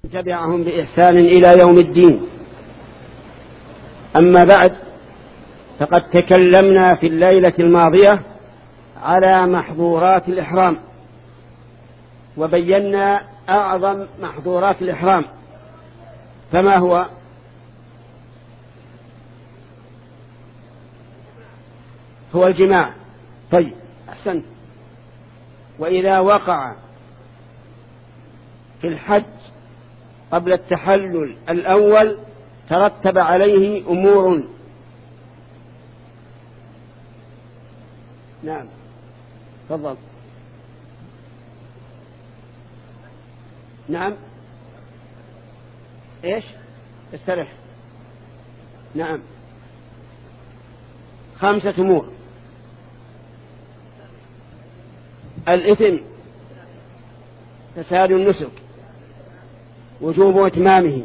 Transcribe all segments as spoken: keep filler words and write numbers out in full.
تبعهم بإحسان إلى يوم الدين. أما بعد، فقد تكلمنا في الليلة الماضية على محظورات الإحرام، وبينا أعظم محظورات الإحرام. فما هو؟ هو الجماع. طيب، أحسنت. وإذا وقع في الحج قبل التحلل الأول ترتب عليه أمور. نعم، تفضل. نعم، إيش؟ استرح. نعم، خمسة أمور: الإثم، فساد النسك، وجوب إتمامه،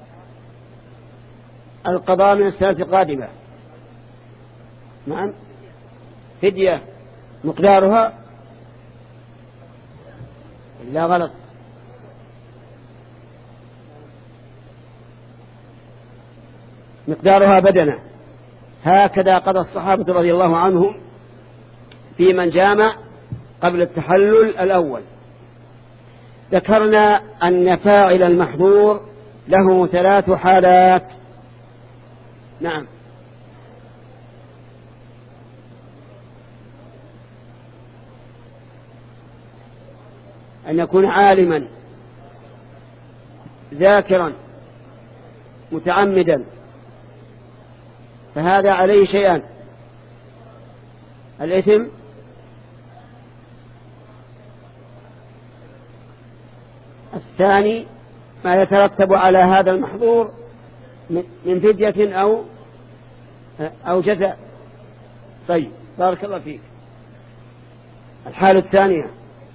القضاء من السنة القادمة. نعم، فدية مقدارها، لا غلط، مقدارها بدنة. هكذا قضى الصحابة رضي الله عنهم في من جامع قبل التحلل الأول. ذكرنا أن فاعل المحظور له ثلاث حالات. نعم، أن يكون عالما ذاكرا متعمدا، فهذا عليه شيئان: الإثم الثاني ما يترتب على هذا المحظور من فدية أو أو جزاء. طيب، بارك الله فيك. الحالة الثانية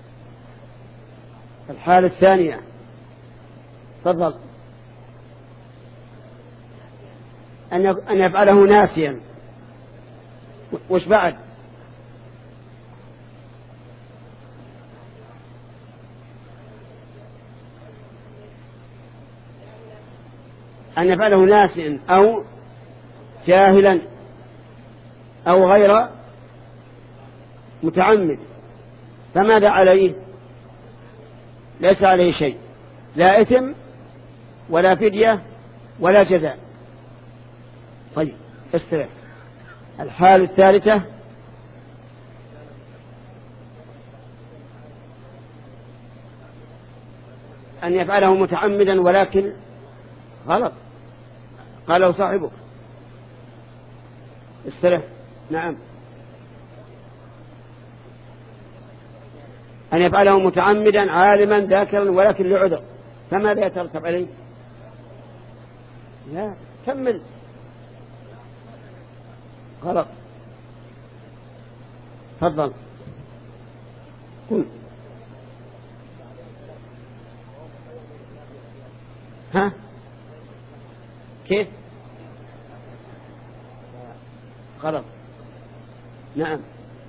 الحالة الثانية تفضل. أن يفعله ناسيا. وش بعد؟ أن يفعله ناسيا أو جاهلا أو غير متعمد. فماذا عليه؟ ليس عليه شيء، لا إثم ولا فدية ولا جزاء. طيب، استرح. الحالة الثالثة أن يفعله متعمدا ولكن غلط، قاله صاحبه. استرح. نعم، أن يفعله متعمدا عالما ذاكرا ولكن لعذر. فماذا يترتب عليه؟ لا، كمل. غلط. تفضل قل. ها، كيف؟ غلط. نعم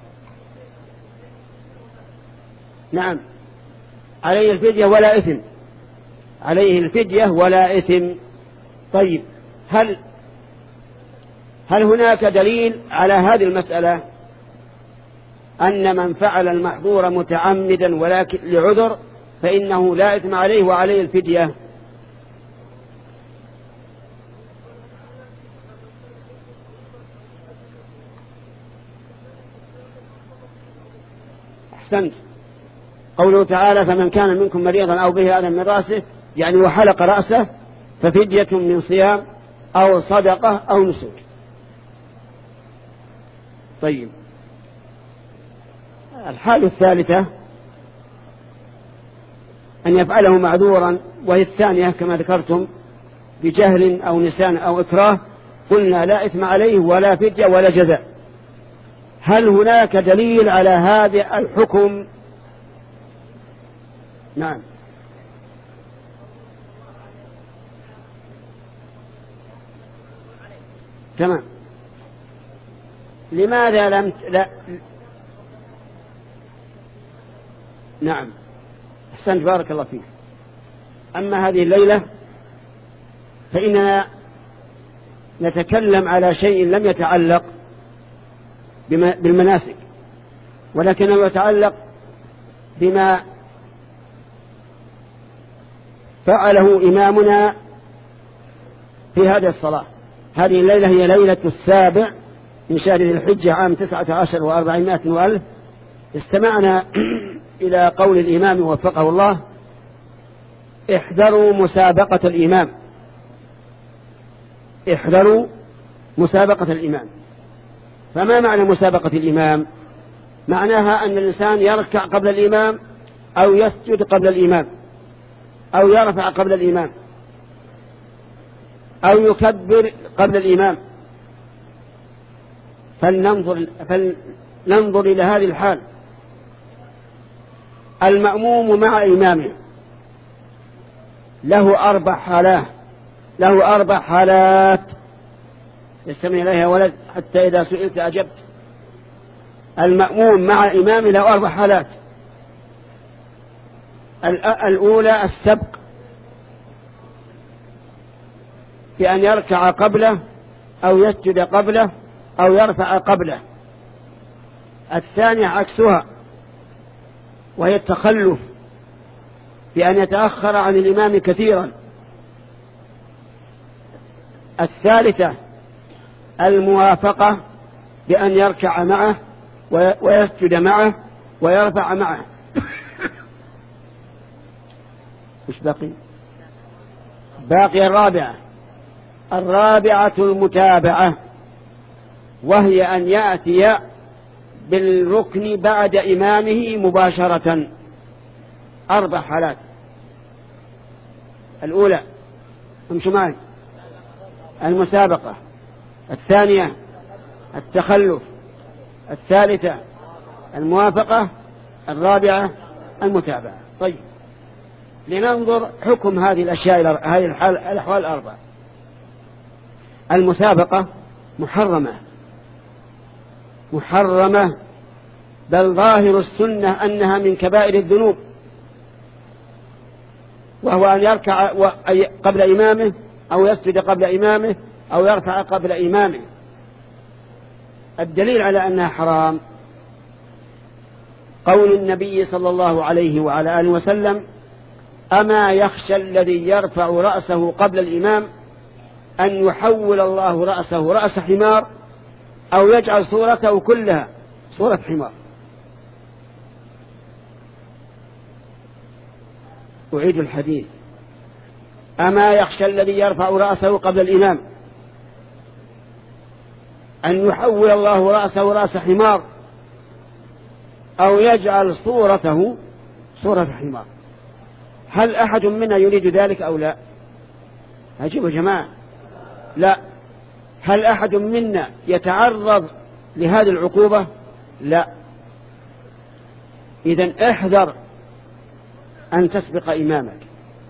نعم، عليه الفدية ولا إثم، عليه الفدية ولا إثم. طيب، هل هل هناك دليل على هذه المسألة أن من فعل المحظور متعمدا ولكن لعذر فإنه لا إثم عليه وعليه الفدية؟ أحسنت. قوله تعالى: فمن كان منكم مريضا أو به أذى من رأسه، يعني وحلق رأسه، ففدية من صيام أو صدقة أو نسك. طيب، الحالة الثالثة أن يفعله معذورا، وهي الثانية كما ذكرتم بجهل أو نسيان أو إكراه. قلنا لا إثم عليه ولا فدية ولا جزاء. هل هناك دليل على هذا الحكم؟ نعم، تمام. لماذا لم ت... لا... نعم، أحسنت، بارك الله فيك. أما هذه الليلة فإننا نتكلم على شيء لم يتعلق بالمناسك، ولكنه يتعلق بما فعله إمامنا في هذه الصلاة. هذه الليلة هي ليلة السابع من شهر ذي الحجة عام تسعة عشر وأربعمائة وألف. استمعنا إلى قول الإمام وفقه الله: احذروا مسابقة الإمام. احذروا مسابقة الإمام. فما معنى مسابقة الإمام؟ معناها أن الإنسان يركع قبل الإمام أو يسجد قبل الإمام أو يرفع قبل الإمام أو يكبر قبل الإمام. فلننظر, فلننظر إلى هذه الحال. المأموم مع إمامه له أربع حالات له أربع حالات يستمع إليها ولد حتى إذا سئلت أجبت. المأموم مع إمامه له أربع حالات. الأولى السبق، بأن يركع قبله أو يسجد قبله أو يرفع قبله. الثانية عكسها وهي التخلف، بأن يتأخر عن الإمام كثيرا. الثالثة الموافقة، بأن يركع معه ويسجد معه ويرفع معه. مش باقي باقي الرابعة الرابعة المتابعة، وهي أن يأتي بالركن بعد إمامه مباشرة. أربع حالات. الأولى امشوا معي: المسابقة، الثانية التخلف، الثالثة الموافقة، الرابعة المتابعة. طيب، لننظر حكم هذه الأشياء، هذه الأحوال الأربعة. المسابقة محرمة محرمة بل ظاهر السنة أنها من كبائر الذنوب، وهو أن يركع قبل إمامه أو يسجد قبل إمامه أو يرفع قبل إمامه. الدليل على أنها حرام قول النبي صلى الله عليه وعلى آله وسلم: أما يخشى الذي يرفع رأسه قبل الإمام أن يحول الله رأسه رأس حمار أو يجعل صورته كلها صورة حمار. أعيد الحديث: أما يخشى الذي يرفع رأسه قبل الإمام أن يحول الله رأسه رأس حمار أو يجعل صورته صورة حمار. هل أحد منا يريد ذلك أو لا؟ أجيبوا جماعة. لا. هل أحد منا يتعرض لهذه العقوبة؟ لا. إذن احذر أن تسبق إمامك.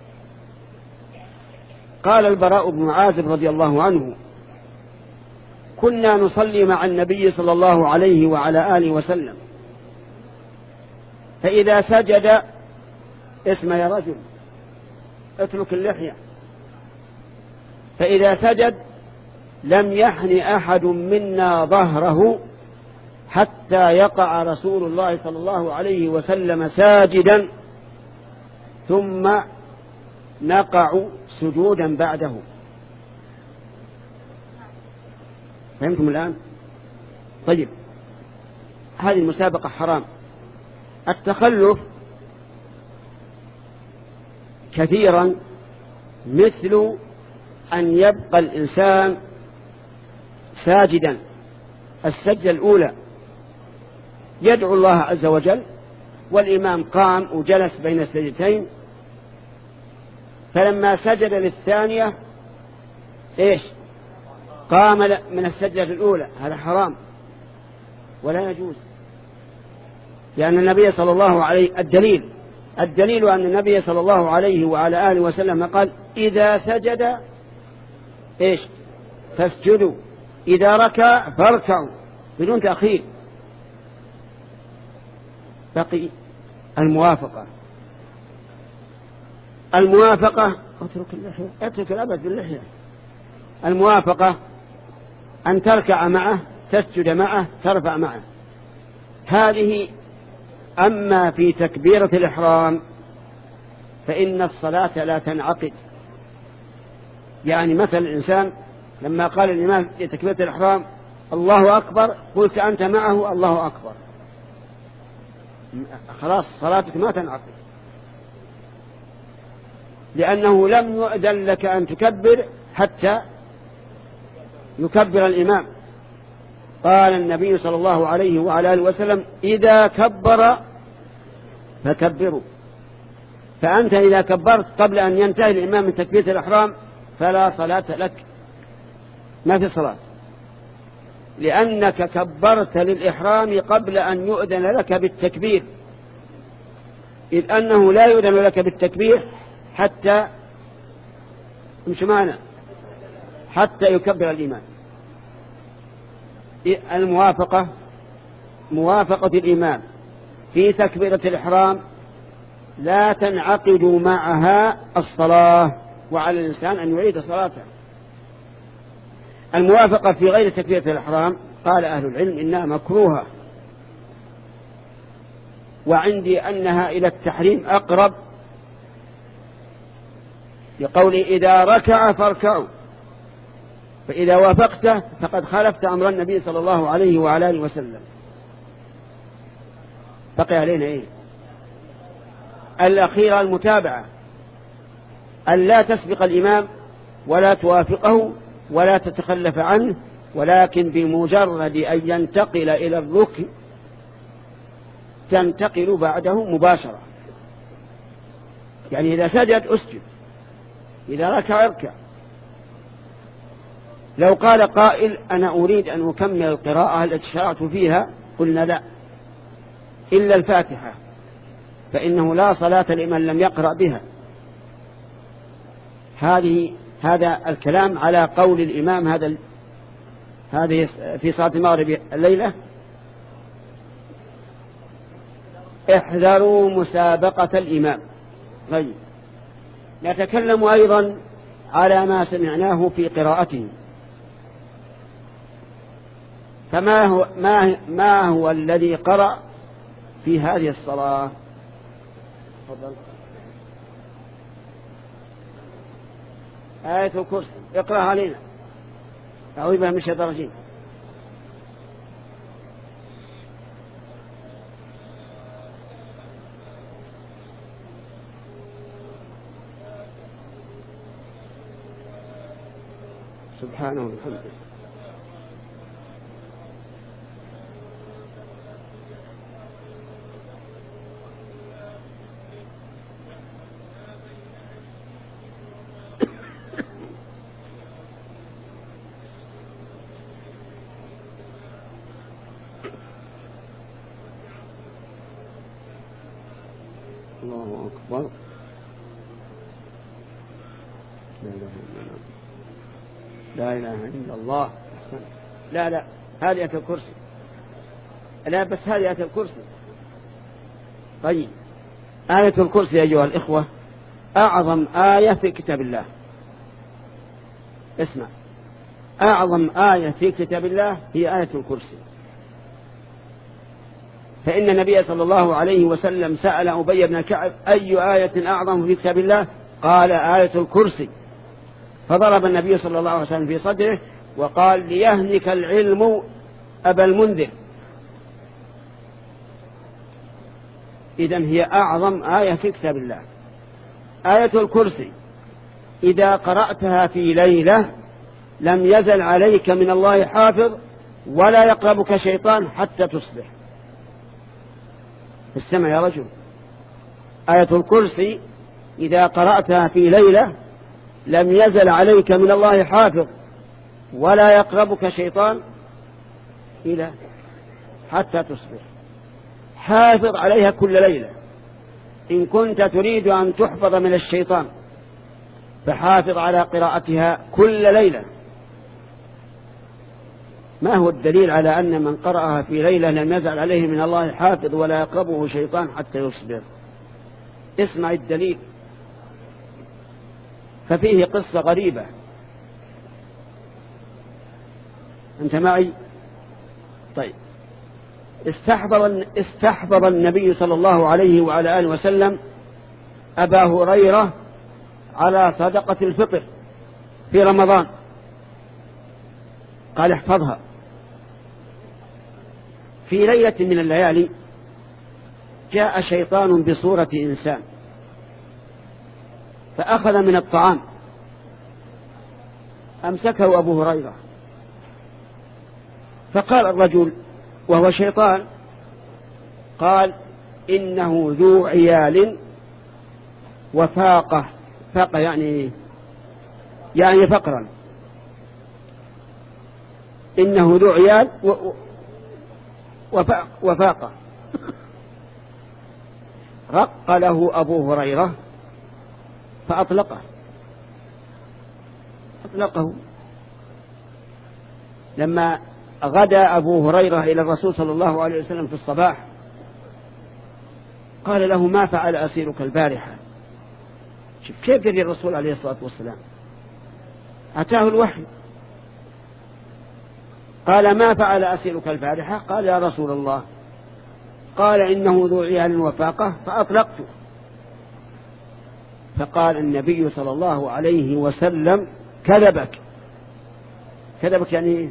قال البراء بن عازب رضي الله عنه: كنا نصلي مع النبي صلى الله عليه وعلى آله وسلم، فإذا سجد اسمع يا رجل اترك اللحية، فإذا سجد لم يحن أحد منا ظهره حتى يقع رسول الله صلى الله عليه وسلم ساجدا ثم نقع سجودا بعده. فهمتم الآن؟ طيب، هذه المسابقة حرام. التخلف كثيرا مثل أن يبقى الإنسان ساجدا السجدة الأولى يدعو الله عز وجل والإمام قام وجلس بين السجدتين، فلما سجد للثانية إيش؟ قام من السجدة الأولى. هذا حرام ولا يجوز، لأن النبي صلى الله عليه الدليل الدليل أن النبي صلى الله عليه وعلى آله وسلم قال: إذا سجد إيش؟ فاسجدوا، إذا ركع فاركعوا، بدون تأخير. بقي الموافقة. الموافقة اترك اللحية اترك الأبد باللحية. الموافقة أن تركع معه، تسجد معه، ترفع معه، هذه. أما في تكبيرة الإحرام فإن الصلاة لا تنعقد. يعني مثل الإنسان لما قال الإمام في تكبيرة الإحرام الله أكبر، قلت أنت معه الله أكبر، خلاص صلاتك ما تنعقد، لأنه لم يؤذن لك أن تكبر حتى يكبر الإمام. قال النبي صلى الله عليه وعلى آله وسلم إذا كبر فكبروا. فأنت إذا كبرت قبل أن ينتهي الإمام من تكبيرة الإحرام فلا صلاة لك، ما في صلاة، لأنك كبرت للإحرام قبل أن يؤذن لك بالتكبير، إذ أنه لا يؤذن لك بالتكبير حتى مش معنى حتى يكبر الإمام. الموافقة موافقة الإمام في تكبيرة الإحرام لا تنعقد معها الصلاة، وعلى الإنسان أن يعيد صلاته. الموافقة في غير تكبيرة الإحرام قال أهل العلم إنها مكروهة، وعندي أنها إلى التحريم أقرب، لقول إذا ركع فاركعوا، فإذا وافقته فقد خالفت أمر النبي صلى الله عليه وعلى آله وسلم. بقي علينا إيه؟ الأخيرة المتابعة، أن لا تسبق الإمام ولا توافقه ولا تتخلف عنه، ولكن بمجرد أن ينتقل إلى الركن تنتقل بعده مباشرة. يعني إذا سجد أسجد، إذا ركع اركع. لو قال قائل أنا أريد أن أكمل القراءة التي شرعت فيها، قلنا لا، إلا الفاتحة، فإنه لا صلاة لمن لم يقرأ بها. هذه هذا الكلام على قول الإمام. هذا هذه في صلاة المغرب الليلة احذروا مسابقة الإمام. طيب، نتكلم أيضا على ما سمعناه في قراءته. فما هو ما ما هو الذي قرأ في هذه الصلاة؟ تفضل. آية الكرسي، اقرأ علينا. أعوذ بالله من الشيطان الرجيم. سبحانه وبحمده. الله أكبر. لا إله إلا الله. لا لا هذه آية الكرسي. لا بس هذه آية الكرسي. طيب، آية الكرسي أيها الإخوة أعظم آية في كتاب الله. اسمع، أعظم آية في كتاب الله هي آية الكرسي. فإن النبي صلى الله عليه وسلم سأل أبي بن كعب أي آية أعظم في كتاب الله؟ قال آية الكرسي. فضرب النبي صلى الله عليه وسلم في صدره وقال ليهنك العلم أبا المنذر. إذن هي أعظم آية في كتاب الله. آية الكرسي إذا قرأتها في ليلة لم يزل عليك من الله حافظ ولا يقربك شيطان حتى تصبح. استمع يا رجل، آية الكرسي إذا قرأتها في ليلة لم يزل عليك من الله حافظ ولا يقربك شيطان إلى حتى تصبح. حافظ عليها كل ليلة. إن كنت تريد أن تحفظ من الشيطان فحافظ على قراءتها كل ليلة. ما هو الدليل على أن من قرأها في ليلة لم يزل عليه من الله حافظ ولا يقربه شيطان حتى يصبر؟ اسمع الدليل. ففيه قصة غريبة. أنت معي؟ طيب. استحضر, استحضر النبي صلى الله عليه وعلى آله وسلم أبا هريرة على صدقة الفطر في رمضان، قال احفظها. في ليلة من الليالي جاء شيطان بصورة إنسان فأخذ من الطعام، أمسكه أبو هريرة، فقال الرجل وهو شيطان، قال إنه ذو عيال وفاقة. فاقة يعني يعني فقرا. إنه ذو عيال وفاقة. رق له أبو هريرة فأطلقه أطلقه لما غدا أبو هريرة إلى الرسول صلى الله عليه وسلم في الصباح قال له ما فعل أسيرك البارحة؟ شوف كيف يدري الرسول عليه الصلاة والسلام، أتاه الوحي. قال ما فعل أسيرك البارحة؟ قال يا رسول الله، قال إنه ذو عيال وفاقة فأطلقته. فقال النبي صلى الله عليه وسلم كذبك. كذبك يعني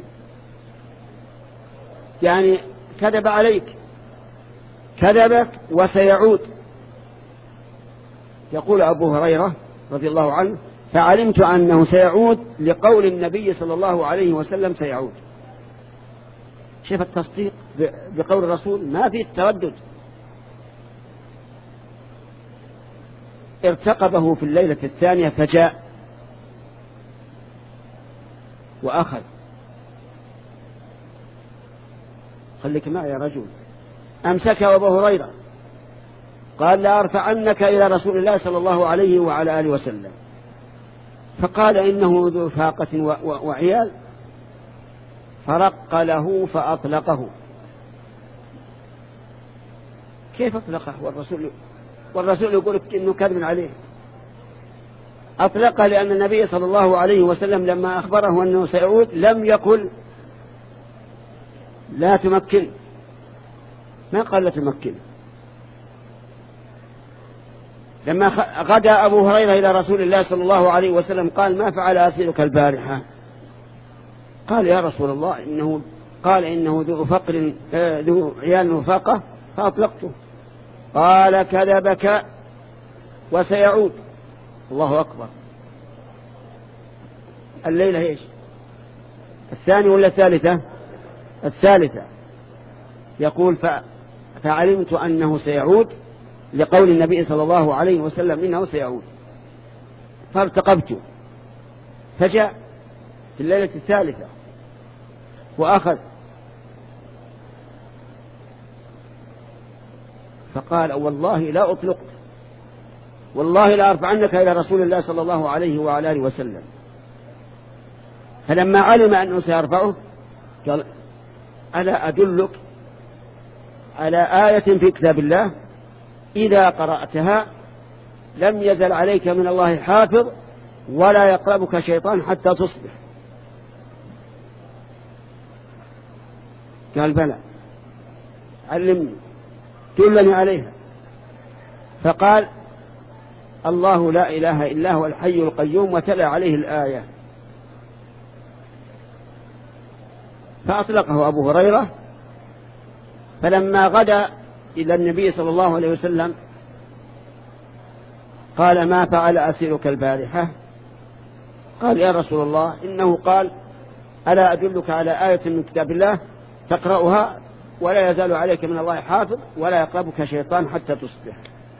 يعني كذب عليك، كذبك وسيعود. يقول أبو هريرة رضي الله عنه فعلمت أنه سيعود لقول النبي صلى الله عليه وسلم سيعود. شوف التصديق بقول الرسول، ما في التردد. ارتقبه في الليلة الثانية فجاء وأخذ. خليك معي يا رجل. أمسكه أبو هريرة قال لا أرفعنك إلى رسول الله صلى الله عليه وعلى آله وسلم. فقال إنه ذو فاقة وعيال، فرق له فأطلقه. كيف أطلقه والرسول والرسول يقول إنه كذب عليه؟ أطلقه لأن النبي صلى الله عليه وسلم لما أخبره أنه سيعود لم يقل لا تمكن، ما قال لا تمكن. لما غدا أبو هريرة إلى رسول الله صلى الله عليه وسلم قال ما فعل أسيرك البارحة؟ قال يا رسول الله إنه قال إنه ذو فقر ذو عيال وفاقة فأطلقته. قال كذبك وسيعود. الله أكبر. الليلة ايش؟ الثاني ولا الثالثة؟ الثالثة. يقول فعلمت أنه سيعود لقول النبي صلى الله عليه وسلم إنه سيعود، فارتقبت فجاء في الليلة الثالثة وأخذ. فقال والله لا أطلق، والله لا أرفعنك إلى رسول الله صلى الله عليه وعلى آله وسلم. فلما علم أنه سيرفعه قال ألا أدلك على آية في كتاب الله إذا قرأتها لم يزل عليك من الله حافظ ولا يقربك شيطان حتى تصبح. قال بلى علمني دلني عليها. فقال الله لا إله إلا هو الحي القيوم، وتلا عليه الآية. فأطلقه أبو هريرة. فلما غدا إلى النبي صلى الله عليه وسلم قال ما فعل أسيرك البارحة؟ قال يا رسول الله إنه قال ألا أدلك على آية من كتاب الله تقرأها ولا يزال عليك من الله حافظ ولا يقربك شيطان حتى تصبح.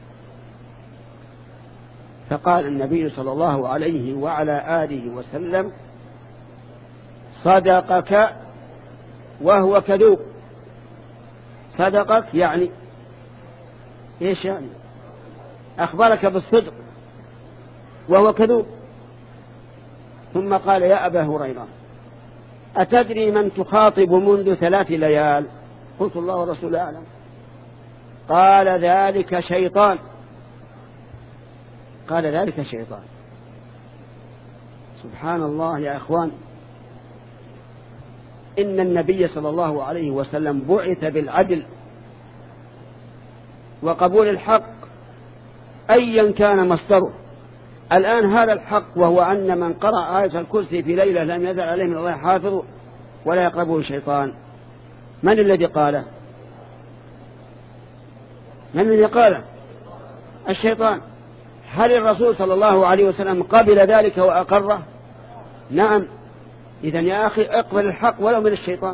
فقال النبي صلى الله عليه وعلى آله وسلم صدقك وهو كذوب. صدقك يعني إيش يعني؟ أخبرك بالصدق وهو كذوب. ثم قال يا أبا هريرة أتدري من تخاطب منذ ثلاث ليال؟ قلت الله ورسوله أعلم. قال ذلك شيطان. قال ذلك شيطان. سبحان الله يا إخوان، إن النبي صلى الله عليه وسلم بعث بالعدل وقبول الحق أيا كان مصدره. الآن هذا الحق، وهو أن من قرأ آية الكرسي في ليلة لم يزل عليه من الله حافظ ولا يقربه الشيطان، من الذي قاله؟ من الذي قاله؟ الشيطان. هل الرسول صلى الله عليه وسلم قبل ذلك وأقره؟ نعم. إذن يا أخي اقبل الحق ولو من الشيطان،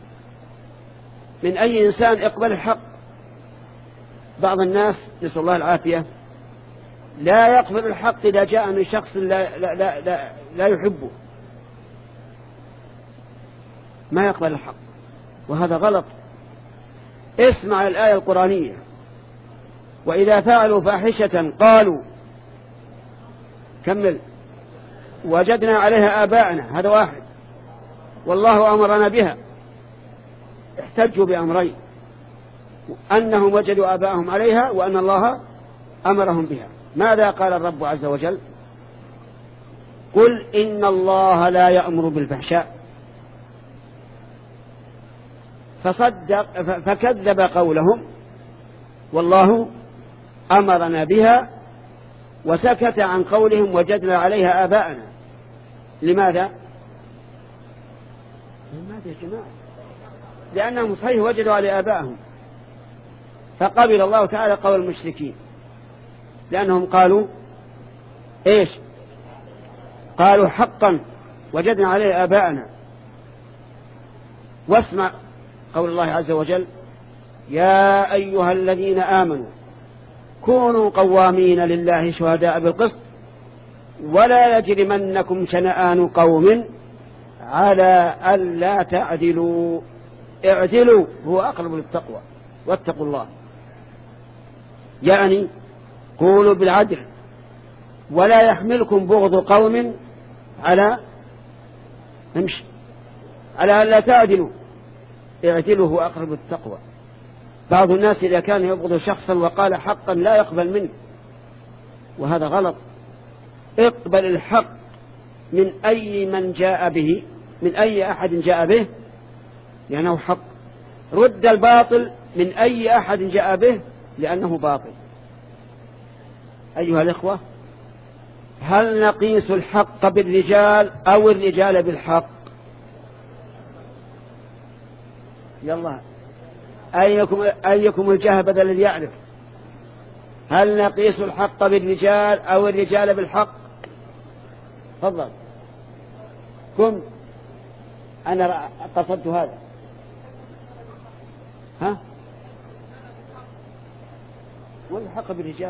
من أي إنسان اقبل الحق. بعض الناس نسأل الله العافية لا يقبل الحق إذا جاء من شخص لا, لا, لا, لا, لا يحبه، ما يقبل الحق، وهذا غلط. اسمع الآية القرآنية: وإذا فعلوا فاحشة قالوا، كمل، وجدنا عليها آباءنا، هذا واحد، والله أمرنا بها. احتجوا بأمرين: أنهم وجدوا آباءهم عليها، وأن الله أمرهم بها. ماذا قال الرب عز وجل؟ قل إن الله لا يأمر بالفحشاء، فصدق فكذب قولهم والله أمرنا بها، وسكت عن قولهم وجدنا عليها آباءنا. لماذا؟ لماذا يا جماعة؟ لأنهم صحيح وجدوا على آباءهم، فقبل الله تعالى قول المشركين، لأنهم قالوا إيش؟ قالوا حقا وجدنا عليه آباءنا. واسمع قول الله عز وجل: يا أيها الذين آمنوا كونوا قوامين لله شهداء بالقسط ولا يجرمنكم شنآن قوم على ألا تعدلوا اعدلوا هو أقرب للتقوى واتقوا الله. يعني قولوا بالعدل، ولا يحملكم بغض قوم على امشي على ألا تعدلوا اعدلوا هو أقرب للتقوى. بعض الناس إذا كان يبغض شخصا وقال حقا لا يقبل منه، وهذا غلط. اقبل الحق من أي من جاء به، من أي أحد جاء به، لأنه حق. رد الباطل من أي أحد جاء به، لأنه باطل. أيها الإخوة، هل نقيس الحق بالرجال أو الرجال بالحق؟ يلا، أيكم, أيكم الجهبذ الذي يعرف؟ هل نقيس الحق بالرجال أو الرجال بالحق؟ تفضل. كم أنا قصدت هذا. ها؟ والحق بالرجال.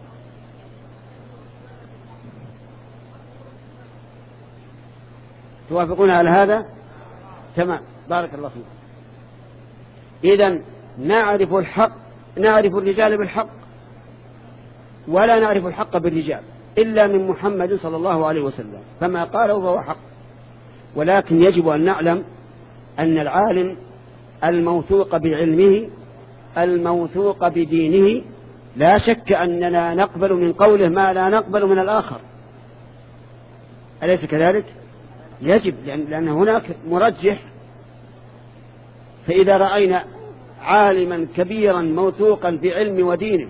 توافقون على هذا؟ تمام، بارك الله فيكم. إذن نعرف الحق، نعرف الرجال بالحق، ولا نعرف الحق بالرجال إلا من محمد صلى الله عليه وسلم، فما قاله فهو حق. ولكن يجب أن نعلم أن العالم الموثوق بعلمه الموثوق بدينه لا شك أننا نقبل من قوله ما لا نقبل من الآخر، أليس كذلك؟ يجب، لأن هناك مرجح. فإذا رأينا عالما كبيرا موثوقا في علم ودينه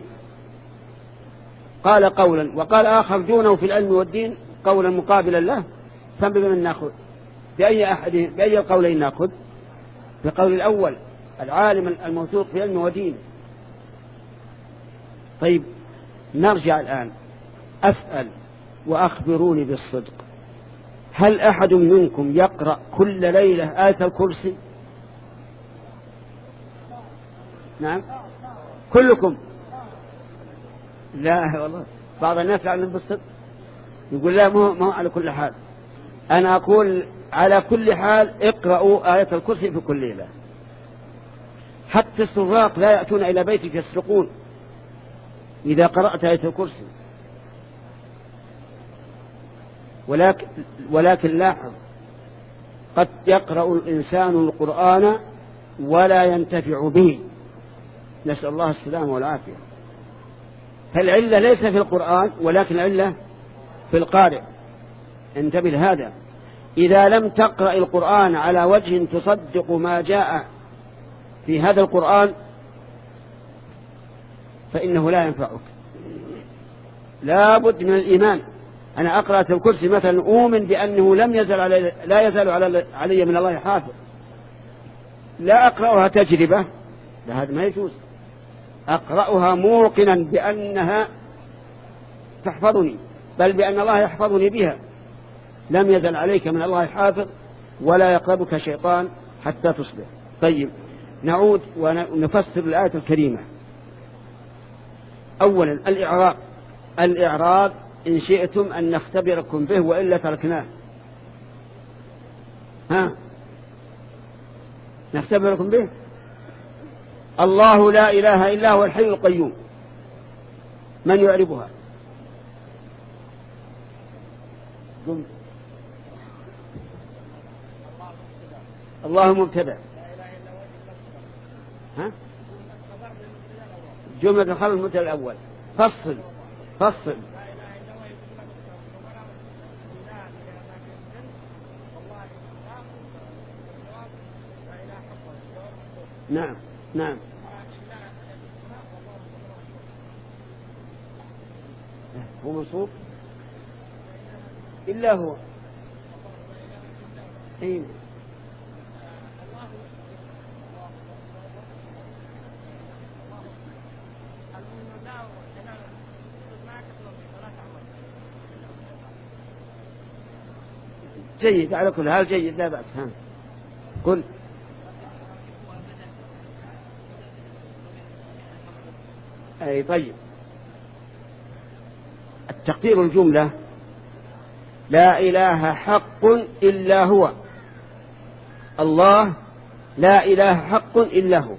قال قولا وقال آخر دونه في العلم والدين قولا مقابلا له، فبمن نأخذ؟ بأي أحد بأي القولين نأخذ؟ بقول الأول، العالم الموثوق في علم ودينه. طيب، نرجع الآن أسأل وأخبروني بالصدق: هل أحد منكم يقرأ كل ليلة آية الكرسي؟ نعم، كلكم؟ لا والله، بعض الناس يعلم بالصدق، يقول لا، ما هو على كل حال. أنا أقول على كل حال اقرأوا آية الكرسي في كل ليلة. حتى السراق لا يأتون إلى بيتك يسرقون إذا قرأت آية الكرسي. ولكن, ولكن لاحظ، قد يقرأ الإنسان القرآن ولا ينتفع به، نسأل الله السلامة والعافية. فالعلة ليس في القرآن، ولكن العلة في القارئ. انتبه لهذا. إذا لم تقرأ القرآن على وجه تصدق ما جاء في هذا القرآن فإنه لا ينفعك. لا بد من الإيمان. أنا أقرأ الكرسي مثلا أؤمن بأنه لم يزل علي لا يزال علي, علي من الله حافظ، لا أقرأها تجربة، لا، هذا ما يجوز. أقرأها موقنا بأنها تحفظني، بل بأن الله يحفظني بها. لم يزل عليك من الله حافظ ولا يقربك شيطان حتى تصبح. طيب، نعود ونفسر الآية الكريمة. أولا الإعراب. الإعراب إن شئتم أن نختبركم به وإلا تركناه. ها، نختبركم به. الله لا إله إلا هو الحي القيوم، من يعربها؟ الله مبتدأ. ها، جملة الخبر المبتدأ الأول. فصل فصل نعم نعم. هو منصوب إلا هو. أين؟ جيد، على كل حال جيد، لا بأس. ها، قل. أي طيب، التقدير الجملة لا إله حق إلا هو. الله لا إله حق إلا هو.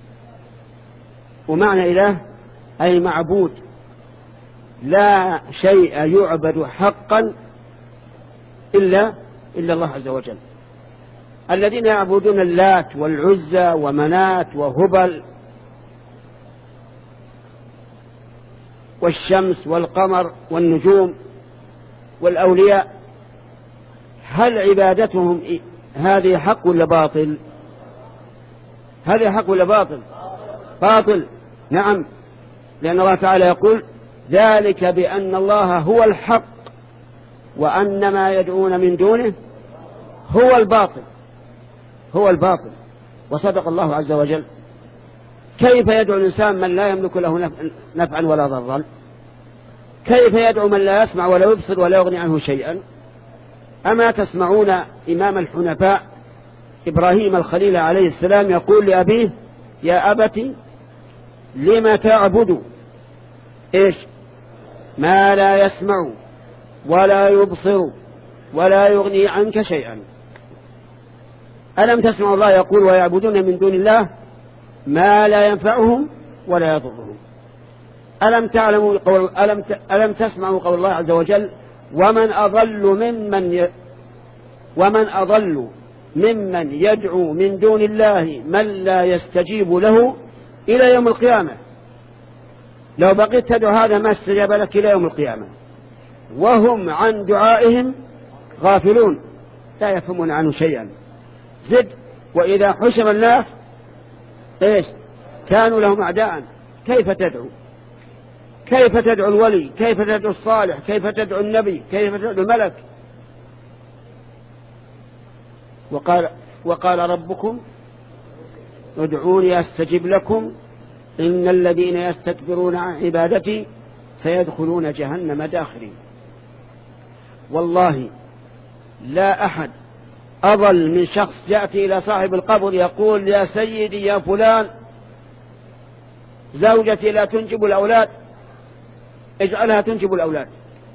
ومعنى إله أي معبود، لا شيء يعبد حقا إلا إلا الله عز وجل. الذين يعبدون اللات والعزى ومنات وهبل والشمس والقمر والنجوم والأولياء، هل عبادتهم هذه حق ولا باطل؟ هذه حق ولا باطل؟ باطل، نعم. لأن الله تعالى يقول ذلك بأن الله هو الحق وأن ما يدعون من دونه هو الباطل، هو الباطل. وصدق الله عز وجل. كيف يدعو الإنسان من لا يملك له نفعا ولا ضرا؟ كيف يدعو من لا يسمع ولا يبصر ولا يغني عنه شيئا؟ أما تسمعون إمام الحنفاء إبراهيم الخليل عليه السلام يقول لأبيه يا أبت لم تعبد إيش ما لا يسمع ولا يبصر ولا يغني عنك شيئا؟ ألم تسمع الله يقول ويعبدون من دون الله ما لا ينفعهم ولا يضرهم؟ ألم تعلموا قول ألم ألم تسمعوا قول الله عز وجل ومن أضل ممن ي... ومن أضل ممن يدعو من دون الله من لا يستجيب له إلى يوم القيامة. لو بقيت تدعو هذا ما استجاب لك إلى يوم القيامة، وهم عن دعائهم غافلون لا يفهمون عنه شيئا. زد وإذا حشر الناس إيش كانوا لهم أعداء. كيف تدعو؟ كيف تدعو الولي؟ كيف تدعو الصالح؟ كيف تدعو النبي؟ كيف تدعو الملك؟ وقال وقال ربكم ادعوني أستجب لكم إن الذين يستكبرون عن عبادتي سيدخلون جهنم داخرين. والله لا أحد أضل من شخص يأتي إلى صاحب القبر يقول يا سيدي يا فلان زوجتي لا تنجب الأولاد اجعلها تنجب الأولاد.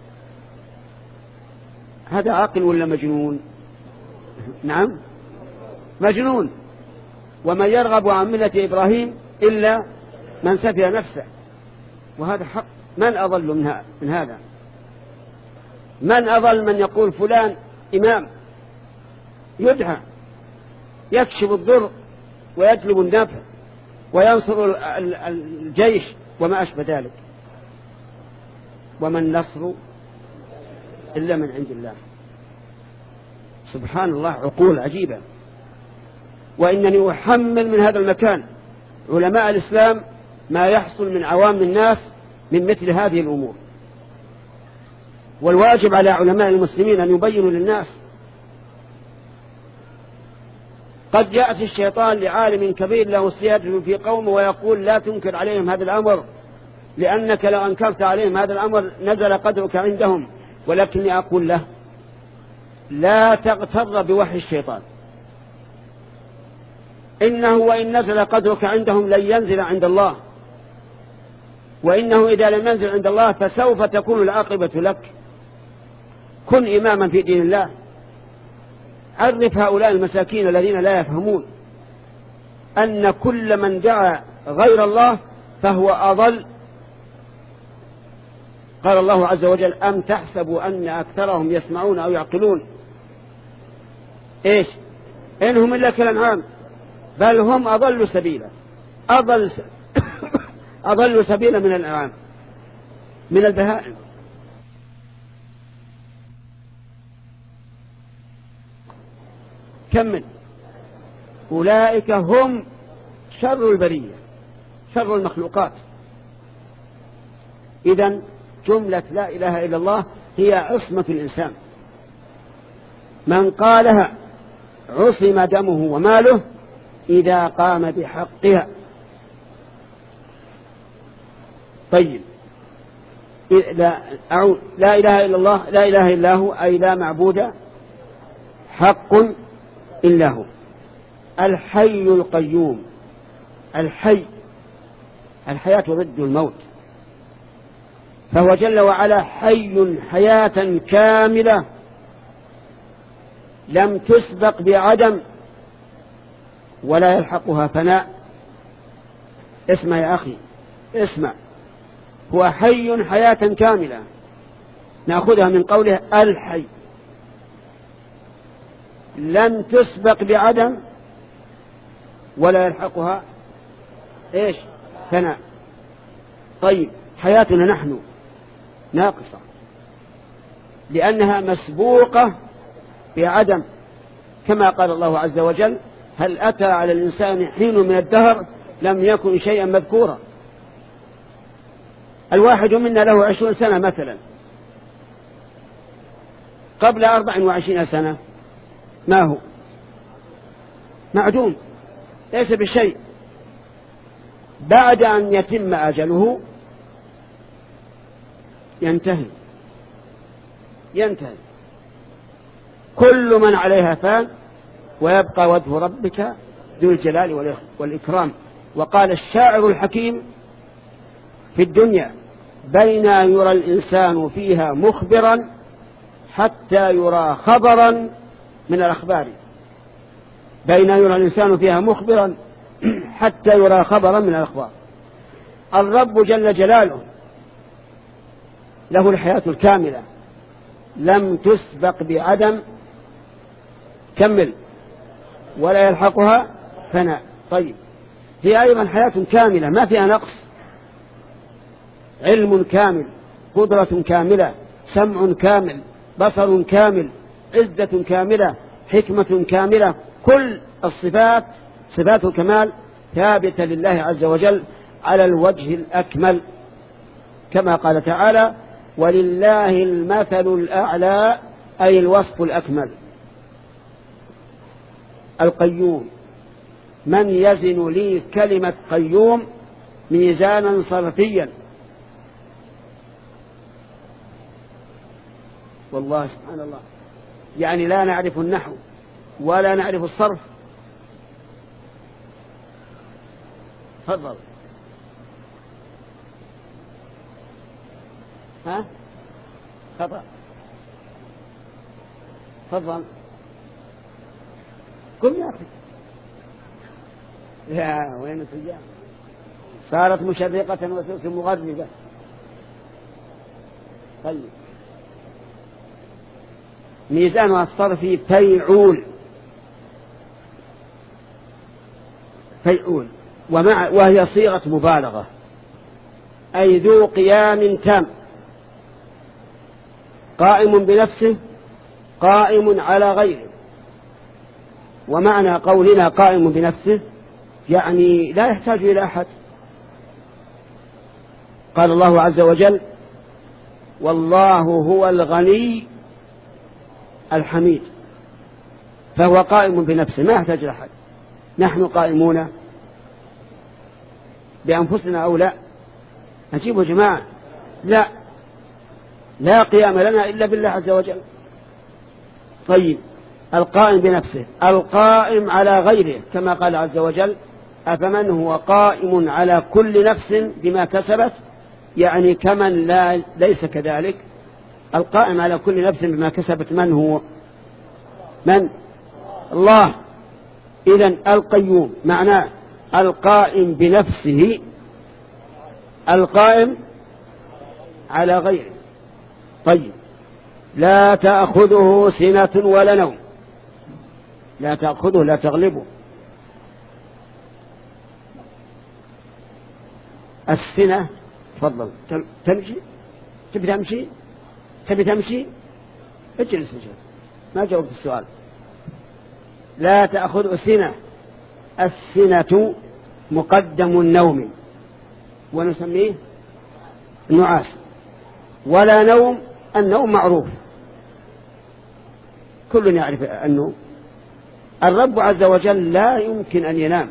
هذا عاقل ولا مجنون؟ نعم مجنون. ومن يرغب عن ملة إبراهيم إلا من سفه نفسه، وهذا حق. من أضل من هذا؟ من أضل من يقول فلان إمام يدعى يكشف الضر ويجلب النفع وينصر الجيش وما أشبه ذلك. وما النصر إلا من عند الله. سبحان الله، عقول عجيبة. وإنني أحمل من هذا المكان علماء الإسلام ما يحصل من عوام الناس من مثل هذه الأمور، والواجب على علماء المسلمين أن يبينوا للناس. قد يأتي الشيطان لعالم كبير له سيادة في قومه ويقول لا تنكر عليهم هذا الأمر، لأنك لو أنكرت عليهم هذا الأمر نزل قدرك عندهم. ولكني أقول له لا تغتر بوحي الشيطان، إنه وإن نزل قدرك عندهم لن ينزل عند الله، وإنه إذا لم ينزل عند الله فسوف تكون العاقبة لك. كن إماما في دين الله. عرف هؤلاء المساكين الذين لا يفهمون أن كل من دعا غير الله فهو أضل. قال الله عز وجل أم تحسبوا أن أكثرهم يسمعون أو يعقلون، إيش إنهم إلا كالأنعام بل هم أضل سبيلا، أضل س... أضل سبيلا من الأنعام، من البهائم. كمل. أولئك هم شر البرية، شر المخلوقات. إذن جملة لا إله إلا الله هي عصمة الإنسان، من قالها عصم دمه وماله إذا قام بحقها. طيب، لا, لا إله إلا الله، لا إله إلا هو، أي لا معبود حق إلا هو. الحي القيوم، الحي، الحياة ضد الموت، فهو جل وعلا حي حياة كاملة لم تسبق بعدم ولا يلحقها فناء. اسمع يا أخي، اسمع، هو حي حياة كاملة، نأخذها من قوله الحي، لم تسبق بعدم ولا يلحقها إيش فناء. طيب، حياتنا نحن ناقصة لأنها مسبوقة بعدم، كما قال الله عز وجل هل أتى على الإنسان حين من الدهر لم يكن شيئا مذكورا. الواحد منا له عشرون سنة مثلا، قبل أربع وعشرين سنة ما هو؟ معدوم، ليس بشيء. بعد أن يتم أجله ينتهي ينتهي كل من عليها فان ويبقى وجه ربك ذو الجلال والإكرام. وقال الشاعر الحكيم في الدنيا بين أن يرى الإنسان فيها مخبرا حتى يرى خبرا من الأخبار، بين أن يرى الإنسان فيها مخبرا حتى يرى خبرا من الأخبار. الرب جل جلاله له الحياة الكاملة لم تسبق بعدم، كمل، ولا يلحقها فناء. طيب، هي أيضا حياة كاملة ما فيها نقص، علم كامل، قدرة كاملة، سمع كامل، بصر كامل، عزة كاملة، حكمة كاملة، كل الصفات صفات الكمال ثابتة لله عز وجل على الوجه الأكمل، كما قال تعالى ولله المثل الأعلى، أي الوصف الأكمل. القيوم، من يزن لي كلمة قيوم ميزانا صرفيا؟ والله سبحان الله، يعني لا نعرف النحو ولا نعرف الصرف. تفضل. ها خطأ، تفضل قل يا أخي. يا وين التجاه، صارت مشرقة وصرت مغربة. طيب، ميزانها الصرفي فيعول، فيعول ومع وهي صيغة مبالغة، أي ذو قيام تام، قائم بنفسه، قائم على غيره، ومعنى قولنا قائم بنفسه يعني لا يحتاج إلى أحد. قال الله عز وجل والله هو الغني الحميد، فهو قائم بنفسه ما يحتاج إلى أحد. نحن قائمون بأنفسنا أو لا؟ أجيبوا جماعة، لا، لا قيام لنا إلا بالله عز وجل. طيب، القائم بنفسه، القائم على غيره، كما قال عز وجل أفمن هو قائم على كل نفس بما كسبت، يعني كمن لا ليس كذلك. القائم على كل نفس بما كسبت من هو؟ من؟ الله. إذن القيوم معناه القائم بنفسه، القائم على غيره. طيب، لا تأخذه سنة ولا نوم، لا تأخذه لا تغلبه. السنة، تفضل تمشي، تبي تمشي، تبي تمشي اجلس اجلس، ما جاوبت السؤال. لا تأخذ سنة، السنة مقدم النوم ونسميه نعاس، ولا نوم، النوم معروف كل يعرف النوم. الرب عز وجل لا يمكن أن ينام.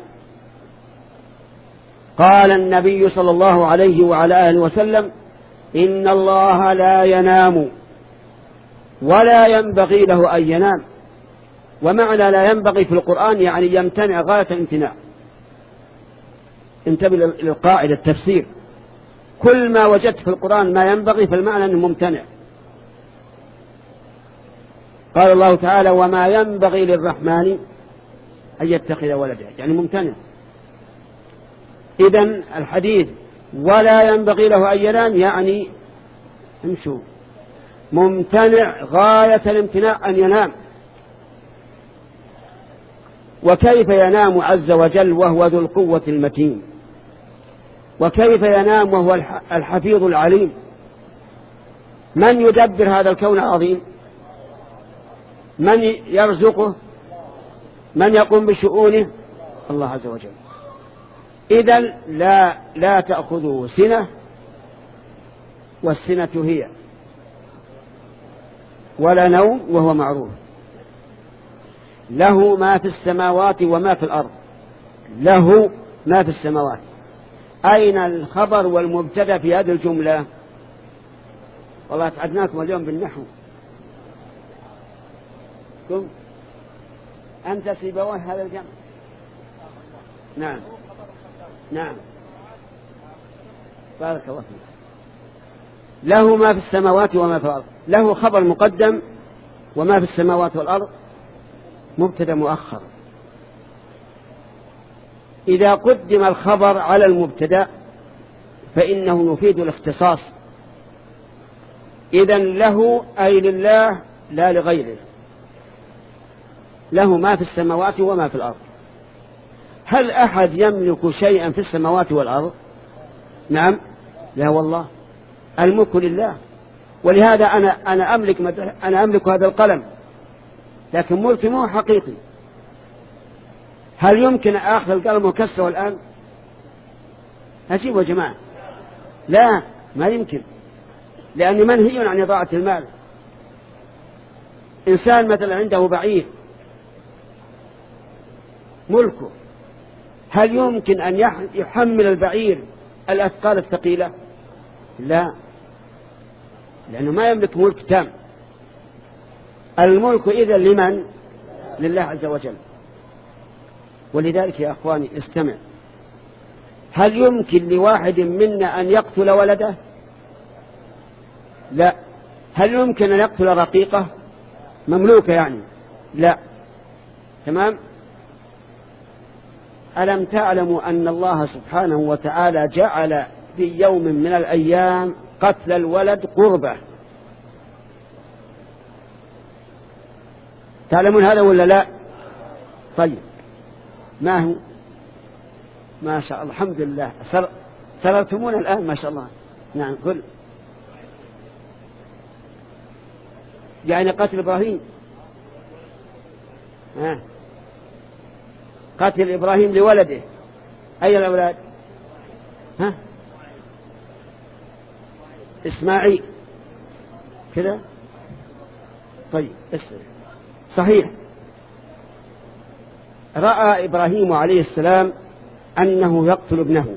قال النبي صلى الله عليه وعلى آله وسلم إن الله لا ينام ولا ينبغي له أن ينام. ومعنى لا ينبغي في القرآن يعني يمتنع غاية الامتناع. انتبه للقاعدة التفسير، كل ما وجدت في القرآن ما ينبغي فالمعنى أنه ممتنع. قال الله تعالى وما ينبغي للرحمن أن يتخذ ولدا، يعني ممتنع. إذن الحديث ولا ينبغي له أن ينام يعني امشوا، ممتنع غاية الامتناع أن ينام. وكيف ينام عز وجل وهو ذو القوة المتين؟ وكيف ينام وهو الحفيظ العليم؟ من يدبر هذا الكون العظيم؟ من يرزقه؟ من يقوم بشؤونه؟ الله عز وجل. إذن لا, لا تأخذه سنة، والسنة هي، ولا نوم وهو معروف. له ما في السماوات وما في الأرض، له ما في السماوات. أين الخبر والمبتدأ في هذه الجملة؟ والله تعبناكم اليوم بالنحو. كم أنت سيبويه هذا الجمع؟ نعم نعم، بارك الله فيك. له ما في السماوات وما في الأرض، له خبر مقدم، وما في السماوات والأرض مبتدأ مؤخر. إذا قدم الخبر على المبتدأ فإنه يفيد الاختصاص. إذن له أي لله لا لغيره، له ما في السماوات وما في الأرض. هل أحد يملك شيئا في السماوات والأرض؟ نعم، لا والله، الملك لله. ولهذا أنا أنا أملك أنا أملك هذا القلم، لكن ملكي مو حقيقي. هل يمكن أخذ القلم وكسره الآن؟ أجيبوا يا جماعة، لا، ما يمكن، لأنه منهي عن إضاعة المال. إنسان مثلا عنده بعير ملكه، هل يمكن أن يحمل البعير الأثقال الثقيلة؟ لا، لأنه ما يملك ملك تام. الملك إذن لمن؟ لله عز وجل. ولذلك يا أخواني استمع، هل يمكن لواحد منا أن يقتل ولده؟ لا. هل يمكن أن يقتل رقيقة مملوكة يعني؟ لا. تمام. ألم تعلموا أن الله سبحانه وتعالى جعل في يوم من الأيام قتل الولد قربة؟ تعلمون هذا ولا لا؟ طيب، ما هو؟ ما شاء الله، الحمد لله، سررتمونا الآن ما شاء الله. نعم، قل. يعني قتل إبراهيم. ها، قتل إبراهيم لولده، أي الأولاد؟ ها؟ إسماعيل كذا. طيب صحيح. رأى إبراهيم عليه السلام أنه يقتل ابنه،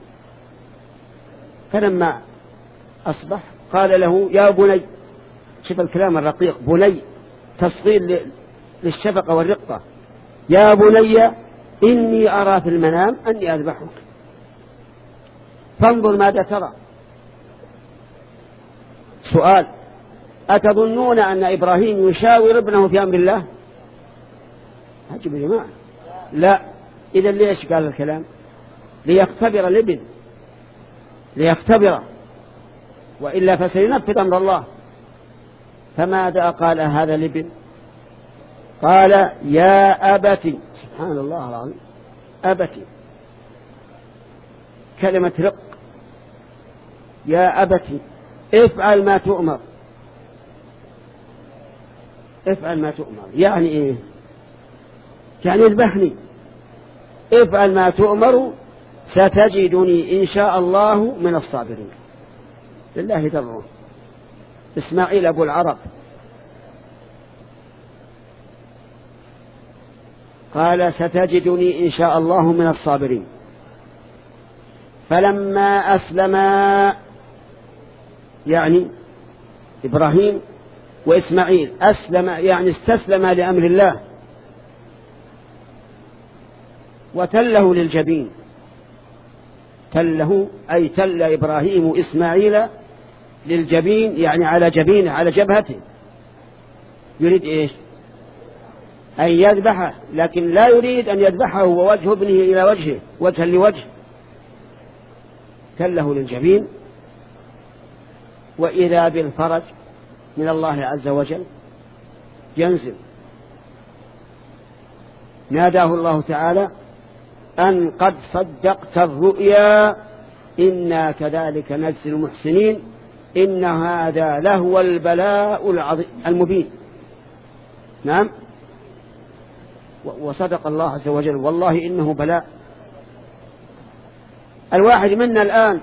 فلما أصبح قال له يا بني، شوف الكلام الرقيق، بني تصغير للشفقة والرقة، يا بني إني أرى في المنام أني أذبحك فانظر ماذا ترى. سؤال: أتظنون أن إبراهيم يشاور ابنه في أمر الله؟ عجب يا جماعة. لا. إذا ليش قال الكلام؟ ليختبر الابن، ليختبره، وإلا فسينفذ أمر الله. فماذا قال هذا الابن؟ قال يا أبتي. سبحان الله العظيم، أبتي كلمة رق. يا أبتي افعل ما تؤمر. افعل ما تؤمر يعني إيه؟ يعني اذبحني. افعل ما تؤمر ستجدني إن شاء الله من الصابرين. لله دره. إسماعيل أبو العرب قال ستجدني إن شاء الله من الصابرين. فلما أسلما، يعني إبراهيم وإسماعيل أسلم، يعني استسلم لأمر الله، وتله للجبين. تله أي تل إبراهيم إسماعيل للجبين، يعني على جبينه، على جبهته. يريد إيش؟ أن يذبحه، لكن لا يريد أن يذبحه ووجه ابنه إلى وجهه، وجها لوجه. تله للجبين، وإذا بالفرج من الله عز وجل ينزل. ناداه الله تعالى أن قد صدقت الرؤيا إنا كذلك نجزي المحسنين إن هذا لهو البلاء العظيم المبين. نعم، وصدق الله عز وجل، والله إنه بلاء. الواحد منا الآن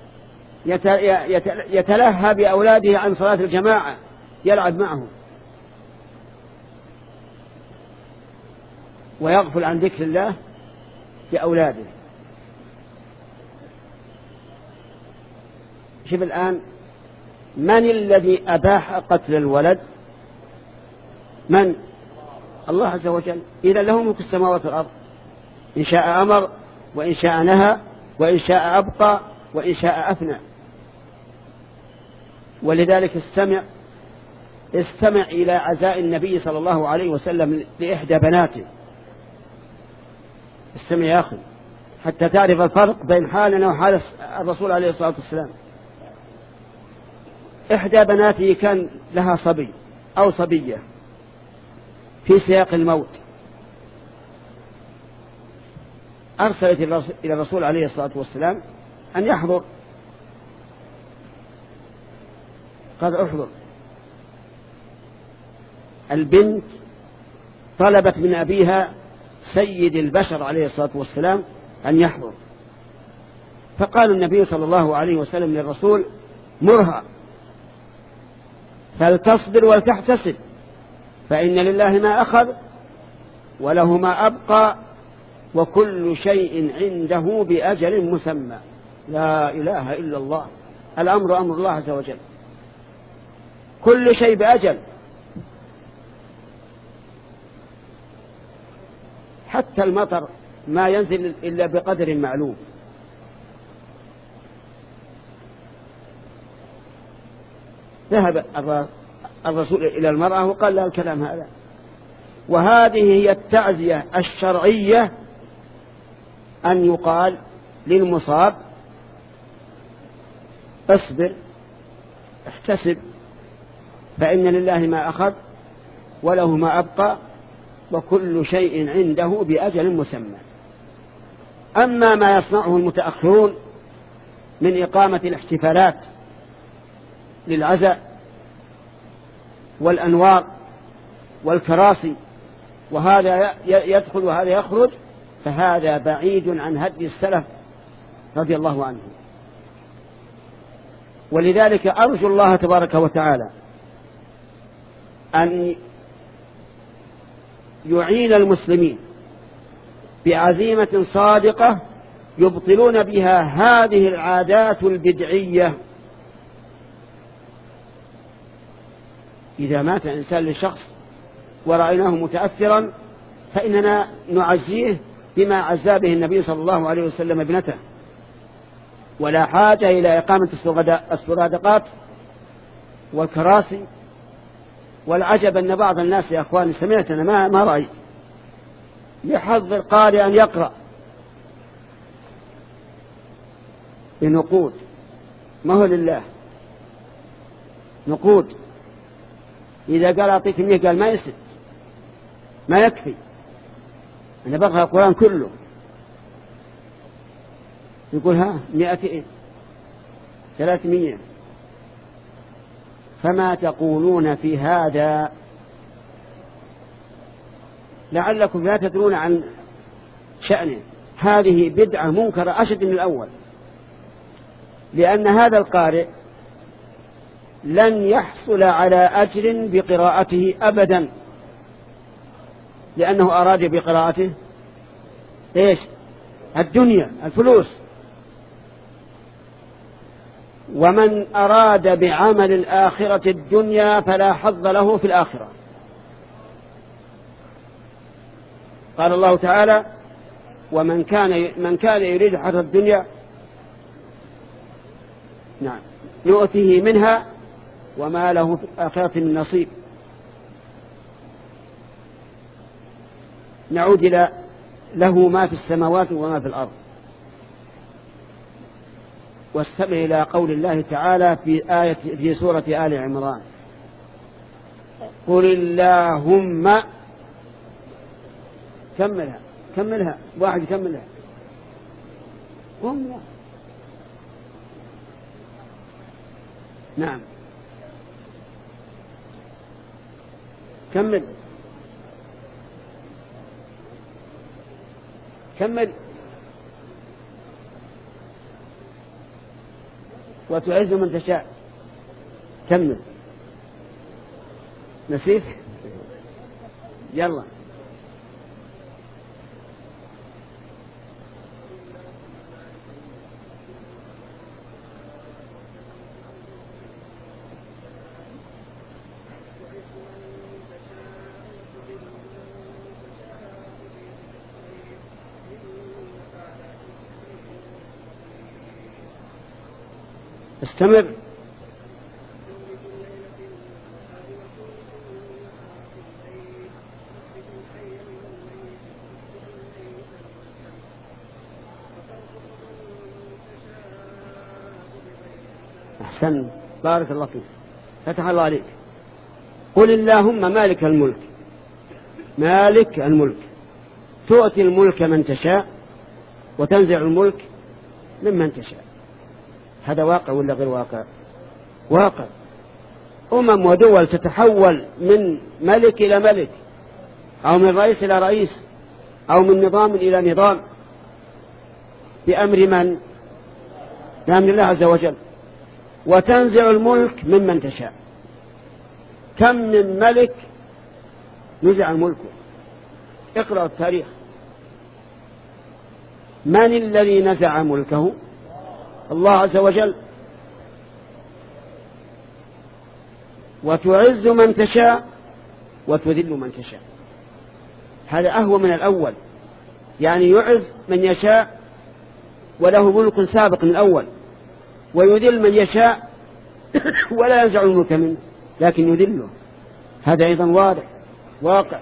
يتلهى بأولاده عن صلاة الجماعة، يلعب معهم ويغفل عن ذكر الله لأولاده. شوف الآن، من الذي أباح قتل الولد؟ من؟ الله عز وجل. إذا له ملك السماوات والأرض، إن شاء أمر وإن شاء نهى وإن شاء أبقى وإن شاء أفنى. ولذلك استمع استمع إلى عزاء النبي صلى الله عليه وسلم لإحدى بناته. استمع يا أخي حتى تعرف الفرق بين حالنا وحال الرسول عليه الصلاة والسلام. إحدى بناته كان لها صبي أو صبية في سياق الموت، أرسلت إلى الرسول عليه الصلاة والسلام أن يحضر. قال احضر. البنت طلبت من أبيها سيد البشر عليه الصلاة والسلام أن يحضر، فقال النبي صلى الله عليه وسلم للرسول مرها فلتصبر ولتحتسب، فإن لله ما أخذ وله ما أبقى وكل شيء عنده بأجل مسمى. لا إله إلا الله. الأمر أمر الله عز وجل، كل شيء بأجل، حتى المطر ما ينزل إلا بقدر معلوم. ذهب الرسول إلى المرأة وقال لها الكلام هذا. وهذه هي التعزية الشرعية، أن يقال للمصاب اصبر احتسب، فإن لله ما أخذ وله ما أبقى وكل شيء عنده بأجل مسمى. أما ما يصنعه المتأخرون من إقامة الاحتفالات للعزاء والأنوار والكراسي، وهذا يدخل وهذا يخرج، فهذا بعيد عن هدي السلف رضي الله عنهم. ولذلك أرجو الله تبارك وتعالى أن يعين المسلمين بعزيمة صادقة يبطلون بها هذه العادات البدعية. إذا مات إنسان لشخص ورأيناه متأثرا فإننا نعزيه بما عزى به النبي صلى الله عليه وسلم ابنته، ولا حاجة إلى إقامة السرادقات والكراسي. والعجب أن بعض الناس يا أخواني سمعت أنا ما, ما رأيت يحضر قارئ أن يقرأ بنقود، ما هو لله نقود. إذا قال أعطيك مية قال ما يسد ما يكفي، أنا بقرأ القرآن كله. يقول ها مئتين ثلاثمية. فما تقولون في هذا؟ لعلكم لا تدرون عن شأنه. هذه بدعة منكرة أشد من الأول، لأن هذا القارئ لن يحصل على أجر بقراءته أبدا، لأنه أراد بقراءته إيش؟ الدنيا، الفلوس. ومن أراد بعمل الآخرة الدنيا فلا حظ له في الآخرة. قال الله تعالى: ومن كان من كان يريد حظ الدنيا نعم يؤتيه منها وما له في الآخرة من نصيب. نعود إلى له ما في السماوات وما في الأرض. واستمع إلى قول الله تعالى في آية في سورة آل عمران: قل اللهم. كملها كملها واحد كملها قم. نعم كمل كمل. وتعز من تشاء. كمل. نسيت. يلا. استمر. أحسن، بارك الله فيك، فتح الله عليك. قل اللهم مالك الملك، مالك الملك، تؤتي الملك من تشاء وتنزع الملك ممن تشاء. هذا واقع ولا غير واقع؟ واقع. أمم ودول تتحول من ملك إلى ملك، أو من رئيس إلى رئيس، أو من نظام إلى نظام، بأمر من؟ بأمر الله عز وجل. وتنزع الملك ممن تشاء. كم من ملك نزع الملك؟ اقرأ التاريخ. من الذي نزع ملكه؟ الله عز وجل. وتعز من تشاء وتذل من تشاء. هذا أهوى من الأول، يعني يعز من يشاء وله ملك سابق من الأول، ويذل من يشاء ولا ينزع الملك منه لكن يذله. هذا أيضا واضح واقع.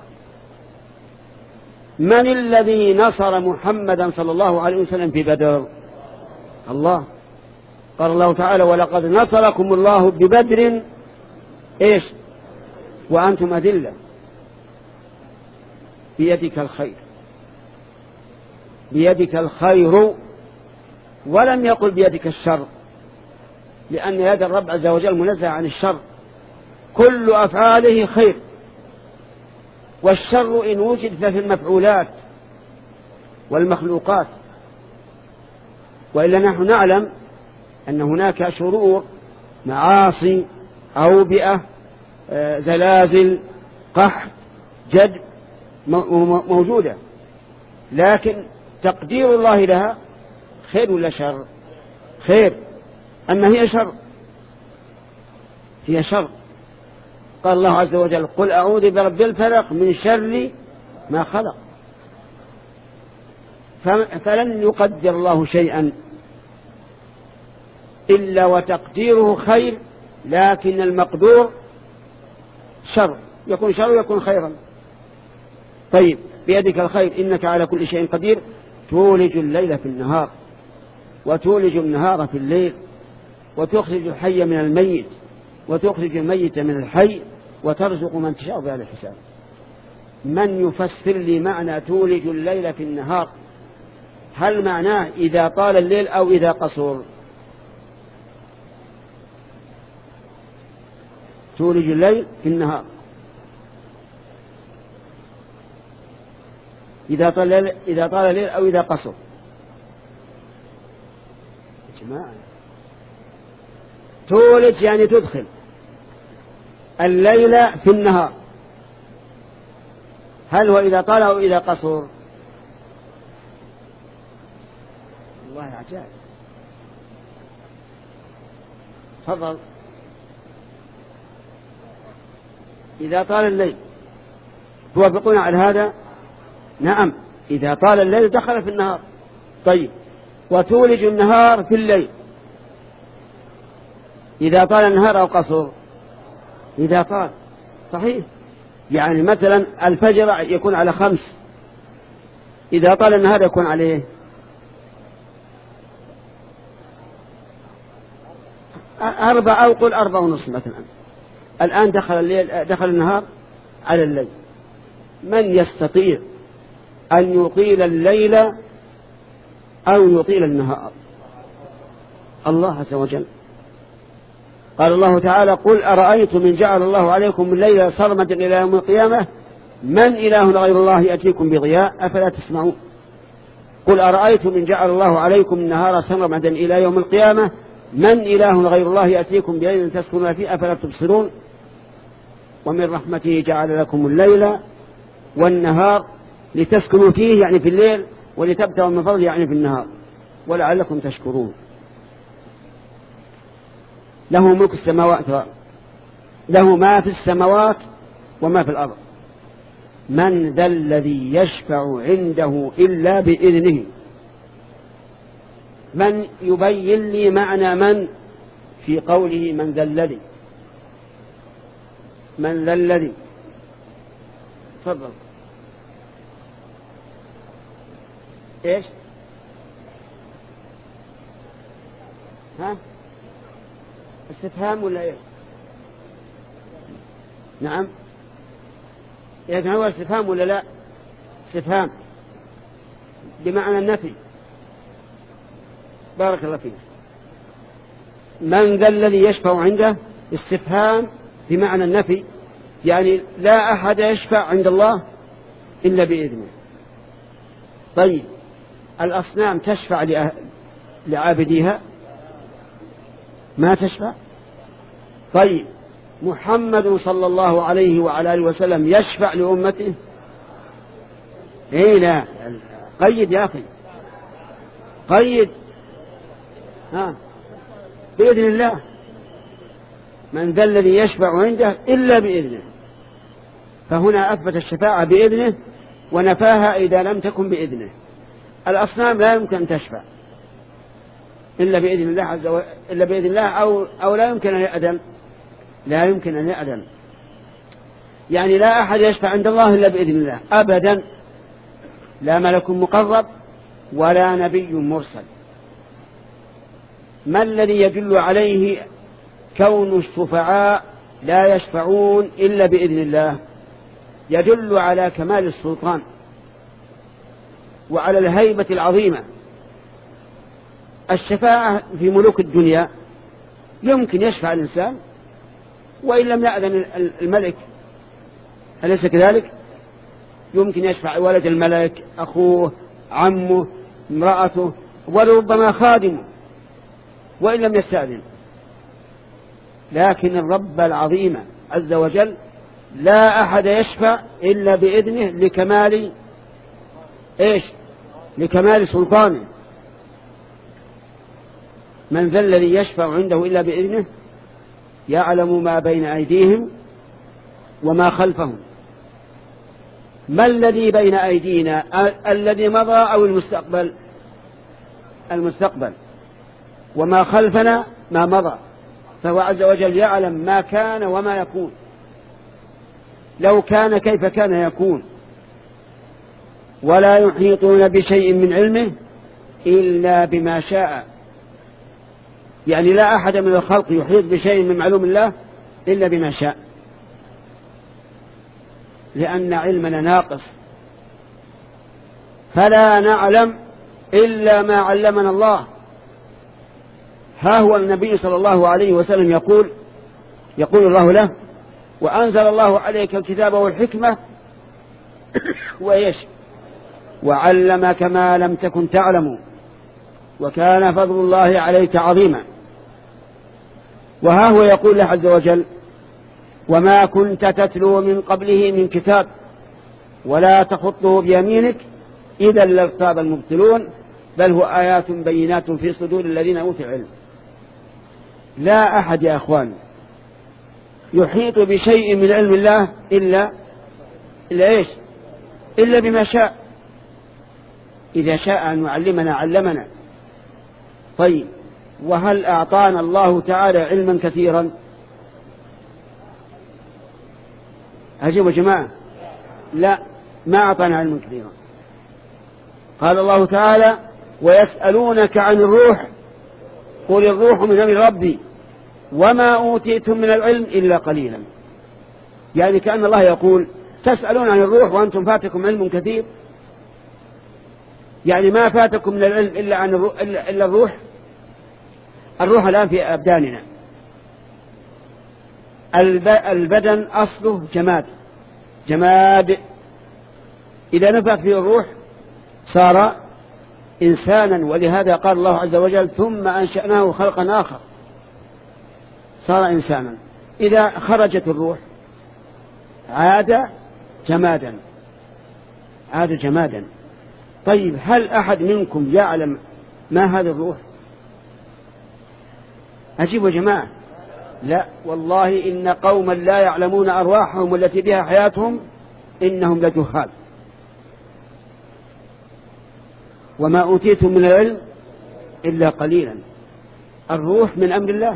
من الذي نصر محمدا صلى الله عليه وسلم في بدر؟ الله. قال الله تعالى: ولقد نصركم الله ببدر إيش وأنتم أذلة. بيدك الخير، بيدك الخير، ولم يقل بيدك الشر، لأن يد الرب عز وجل منزه عن الشر، كل أفعاله خير، والشر إن وجد ففي المفعولات، والمخلوقات. وإلا نحن نعلم أن هناك شرور، معاصي، أوبئة، زلازل، قحط، جد موجودة، لكن تقدير الله لها خير ولا شر؟ خير. أما هي شر، هي شر. قال الله عز وجل: قل أعوذ برب الفلق من شر ما خلق. فلن يقدر الله شيئا إلا وتقديره خير، لكن المقدور شر، يكون شر يكون خيرا. طيب، بيدك الخير إنك على كل شيء قدير. تولج الليل في النهار وتولج النهار في الليل، وتخرج الحي من الميت وتخرج الميت من الحي، وترزق من تشاء بغير حساب. من يفسر لي معنى تولج الليل في النهار؟ هل معناه إذا طال الليل أو إذا قصر؟ تولج الليل في النهار، إذا طال الليل, إذا طال الليل أو إذا قصر. جماعة، تولج يعني تدخل الليل في النهار، هل هو إذا طال أو إذا قصر؟ والله عجائب. تفضل. إذا طال الليل، توافقون على هذا؟ نعم، إذا طال الليل دخل في النهار. طيب، وتولج النهار في الليل، إذا طال النهار أو قصر؟ إذا طال. صحيح، يعني مثلا الفجر يكون على خمس، إذا طال النهار يكون عليه أربع، أو قل أربع ونصف مثلا. الآن دخل الليل، دخل النهار على الليل. من يستطيع أن يطيل الليل أو يطيل النهار؟ الله عز وجل. قال الله تعالى: قل أرأيتم من جعل الله عليكم الليل سرمدا إلى يوم القيامة من إله غير الله يأتيكم بضياء أفلا تسمعون. قل أرأيتم من جعل الله عليكم النهار سرمدا إلى يوم القيامة من إله غير الله يأتيكم بليل تسكنون فيه أفلا تبصرون. ومن رحمته جعل لكم الليل والنهار لتسكنوا فيه، يعني في الليل، ولتبتغوا من فضله، يعني في النهار، ولعلكم تشكرون. له ملك السماوات، له ما في السماوات وما في الأرض. من ذا الذي يشفع عنده إلا بإذنه؟ من يبين لي معنى من في قوله من ذا الذي؟ من ذا الذي؟ تفضل. ايش؟ ها؟ استفهام ولا ايش؟ نعم، إذن هو استفهام ولا لا؟ استفهام بمعنى النفي. بارك الله فيك. من ذا الذي يشفع عنده؟ استفهام بمعنى النفي، يعني لا أحد يشفع عند الله إلا بإذنه. طيب، الأصنام تشفع لعابديها؟ ما تشفع. طيب، محمد صلى الله عليه وعلى آله وسلم يشفع لأمته؟ إيه لا، قيد يا أخي، قيد. ها، بإذن الله. من ذا الذي يشفع عنده إلا بإذنه، فهنا أثبت الشفاعة بإذنه ونفاها إذا لم تكن بإذنه. الأصنام لا يمكن أن تشفع إلا بإذن الله عز وجل، إلا بإذن الله، أو, أو لا يمكن أن يأذن، لا يمكن أن يأذن، يعني لا أحد يشفع عند الله إلا بإذن الله أبدا، لا ملك مقرب ولا نبي مرسل. ما الذي يدل عليه كون الشفعاء لا يشفعون إلا بإذن الله؟ يدل على كمال السلطان وعلى الهيبة العظيمة. الشفاعة في ملوك الدنيا يمكن يشفع الإنسان وإن لم يأذن الملك، أليس كذلك؟ يمكن يشفع ولد الملك، أخوه، عمه امرأته ولربما خادمه وإن لم يستأذن. لكن الرب العظيم عز وجل لا أحد يشفع إلا بإذنه لكمال إيش؟ لكمال سلطانه. من ذا الذي يشفع عنده إلا بإذنه يعلم ما بين أيديهم وما خلفهم. ما الذي بين أيدينا؟ الذي مضى أو المستقبل؟ المستقبل. وما خلفنا ما مضى. فهو عز وجل يعلم ما كان وما يكون. لو كان كيف كان يكون. ولا يحيطون بشيء من علمه إلا بما شاء. يعني لا أحد من الخلق يحيط بشيء من معلوم الله إلا بما شاء، لأن علمنا ناقص، فلا نعلم إلا ما علمنا الله. ها هو النبي صلى الله عليه وسلم يقول يقول الله له: وأنزل الله عليك الكتاب والحكمة وإيش وعلمك ما لم تكن تعلم وكان فضل الله عليك عظيما. وها هو يقول له عز وجل: وما كنت تتلو من قبله من كتاب ولا تخطه بيمينك إذا لارتاب المبطلون بل هو آيات بينات في صدور الذين أوتوا العلم. لا أحد يا أخوان يحيط بشيء من علم الله إلا إلا إيش إلا بما شاء. إذا شاء أن يعلمنا علمنا. طيب، وهل أعطانا الله تعالى علما كثيرا؟ أجيبوا جماعة، لا، ما أعطانا علما كثيرا. قال الله تعالى: ويسألونك عن الروح قل الروح من أمر ربي وما أوتيتم من العلم إلا قليلا. يعني كأن الله يقول: تسألون عن الروح وأنتم فاتكم علم كثير. يعني ما فاتكم من العلم إلا, عن الروح إلا الروح. الروح الآن في أبداننا. البدن أصله جماد جماد إذا نفخت فيه الروح صار إنسانا. ولهذا قال الله عز وجل: ثم أنشأناه خلقا آخر، صار إنسانا. إذا خرجت الروح عاد جمادا عاد جمادا. طيب، هل أحد منكم يعلم ما هذا الروح؟ أجيبوا يا جماعة، لا والله إن قوما لا يعلمون أرواحهم التي بها حياتهم إنهم لجهال. وما أوتيتم من العلم إلا قليلا. الروح من أمر الله.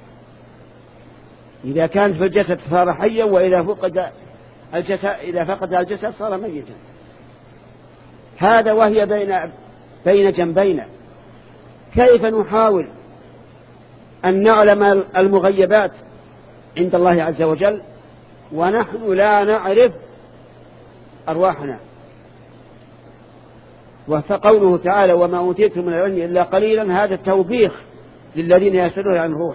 إذا كانت في الجسد صار حيا، وإذا فقد الجسد إذا فقد الجسد صار ميتا. هذا وهي بين بين جنبينا. كيف نحاول أن نعلم المغيبات عند الله عز وجل ونحن لا نعرف أرواحنا؟ وقوله تعالى: وما أوتيتم من العلم إلا قليلا، هذا التوبيخ للذين يسألون عن الروح.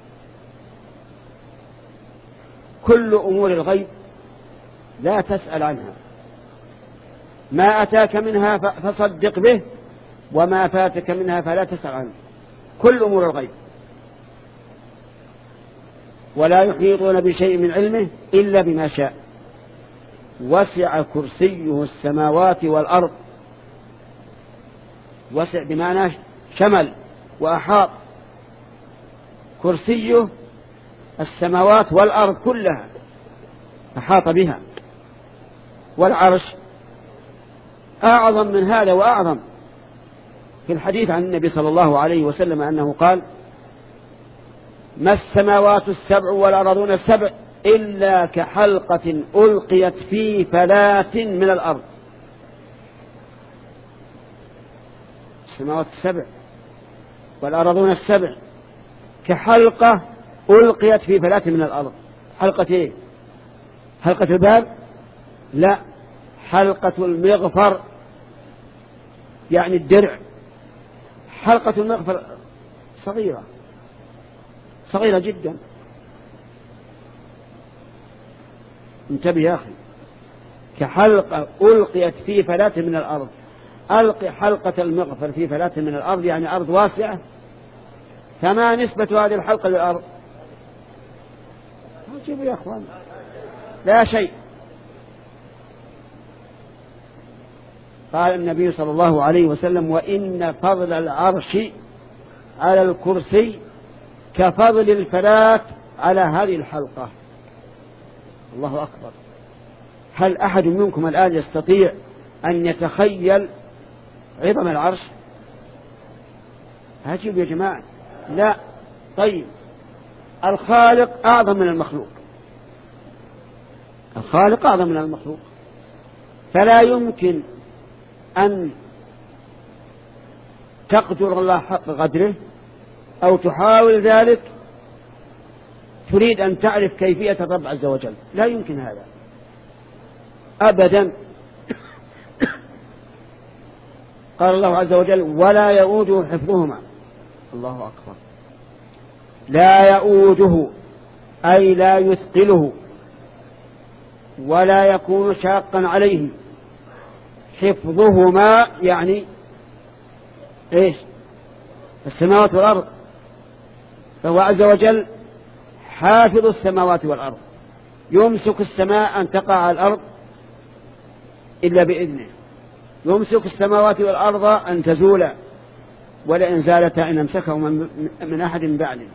كل أمور الغيب لا تسأل عنها. ما أتاك منها فصدق به وما فاتك منها فلا تسأل عنه. كل أمور الغيب. ولا يحيطون بشيء من علمه إلا بما شاء وسع كرسيه السماوات والأرض. وسع بمعنى شمل وأحاط. كرسيه السماوات والأرض كلها أحاط بها. والعرش أعظم من هذا وأعظم. في الحديث عن النبي صلى الله عليه وسلم أنه قال: ما السماوات السبع والأرضون السبع إلا كحلقة ألقيت في فلاة من الأرض. السماوات السبع والأرضون السبع كحلقة ألقيت في فلاة من الأرض. حلقة إيه؟ حلقة الباب؟ لا، حلقة المغفر، يعني الدرع. حلقة المغفر صغيرة صغيرة جدا. انتبه يا أخي. كحلقة ألقيت في فلاة من الأرض. ألق حلقة المغفر في فلاة من الأرض، يعني أرض واسعة، فما نسبة هذه الحلقة للأرض؟ عجيب يا أخوان، لا شيء. قال النبي صلى الله عليه وسلم: وإن فضل العرش على الكرسي كفضل الفلاة على هذه الحلقة. الله أكبر. هل أحد منكم الآن يستطيع أن يتخيل عظم العرش؟ عجيب يا جماعة. لا. طيب، الخالق أعظم من المخلوق، الخالق أعظم من المخلوق، فلا يمكن أن تقدر الله حق قدره أو تحاول ذلك تريد أن تعرف كيفية الرب عز وجل، لا يمكن هذا أبدا. قال الله عز وجل: ولا يؤوده حفظهما. الله أكبر. لا يؤوده أي لا يثقله ولا يكون شاقا عليه. حفظهما يعني إيش؟ السماوات والأرض، فهو عز وجل حافظ السماوات والأرض، يمسك السماء أن تقع على الأرض إلا بإذنه، يمسك السماوات والأرض أن تزولا، ولئن زالتا إن أمسكهما من أحد بعده.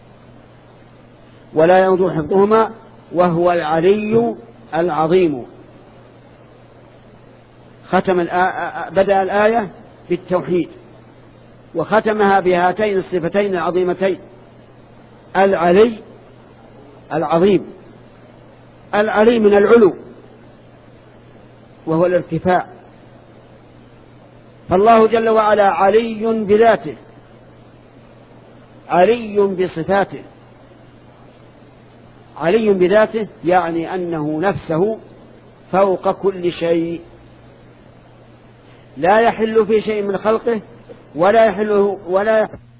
ولا يؤوده حفظهما وهو العلي العظيم. ختم الآية، بدأ الآية بالتوحيد وختمها بهاتين الصفتين العظيمتين: العلي العظيم. العلي من العلو وهو الارتفاع، فالله جل وعلا علي بذاته، علي بصفاته. علي بذاته يعني أنه نفسه فوق كل شيء، لا يحل في شيء من خلقه ولا يحل ولا يحل